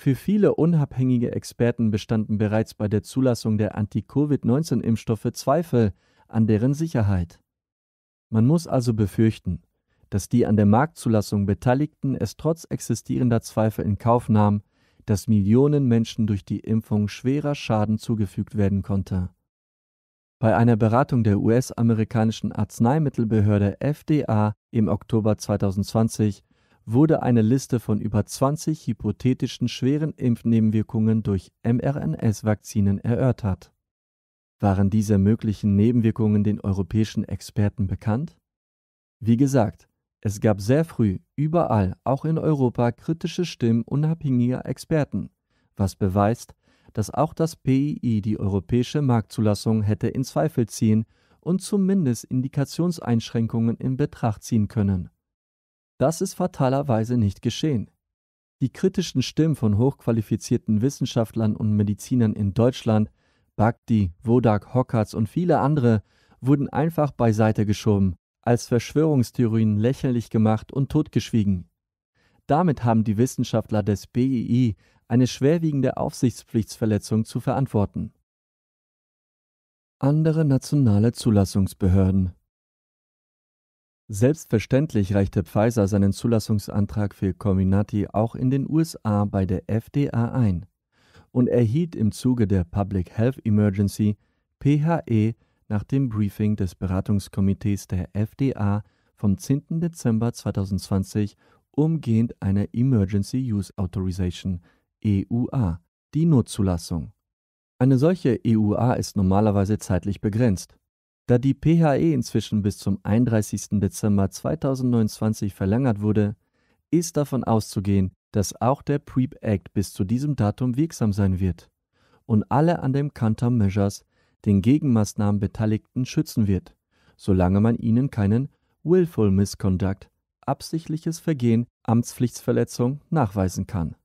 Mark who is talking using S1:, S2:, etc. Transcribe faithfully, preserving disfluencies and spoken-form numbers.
S1: Für viele unabhängige Experten bestanden bereits bei der Zulassung der Anti-Covid neunzehn Impfstoffe Zweifel an deren Sicherheit. Man muss also befürchten, dass die an der Marktzulassung Beteiligten es trotz existierender Zweifel in Kauf nahmen, dass Millionen Menschen durch die Impfung schwerer Schaden zugefügt werden konnte. Bei einer Beratung der U S-amerikanischen Arzneimittelbehörde F D A im Oktober zweitausendzwanzig wurde eine Liste von über zwanzig hypothetischen schweren Impfnebenwirkungen durch mRNA-Vakzinen erörtert. Waren diese möglichen Nebenwirkungen den europäischen Experten bekannt? Wie gesagt, es gab sehr früh überall, auch in Europa, kritische Stimmen unabhängiger Experten, was beweist, dass auch das P I I die europäische Marktzulassung hätte in Zweifel ziehen und zumindest Indikationseinschränkungen in Betracht ziehen können. Das ist fatalerweise nicht geschehen. Die kritischen Stimmen von hochqualifizierten Wissenschaftlern und Medizinern in Deutschland, Bhakdi, Wodak, Hockarts und viele andere, wurden einfach beiseite geschoben, als Verschwörungstheorien lächerlich gemacht und totgeschwiegen. Damit haben die Wissenschaftler des P I I eine schwerwiegende Aufsichtspflichtsverletzung zu verantworten. Andere nationale Zulassungsbehörden. Selbstverständlich reichte Pfizer seinen Zulassungsantrag für Comirnaty auch in den U S A bei der F D A ein und erhielt im Zuge der Public Health Emergency P H E nach dem Briefing des Beratungskomitees der F D A vom zehnten Dezember zweitausendzwanzig umgehend eine Emergency Use Authorization, E U A, die Notzulassung. Eine solche E U A ist normalerweise zeitlich begrenzt. Da die P H E inzwischen bis zum einunddreißigsten Dezember zweitausendneunundzwanzig verlängert wurde, ist davon auszugehen, dass auch der PrEP Act bis zu diesem Datum wirksam sein wird und alle an den Countermeasures, den Gegenmaßnahmen Beteiligten, schützen wird, solange man ihnen keinen Willful Misconduct, absichtliches Vergehen, Amtspflichtsverletzung nachweisen kann.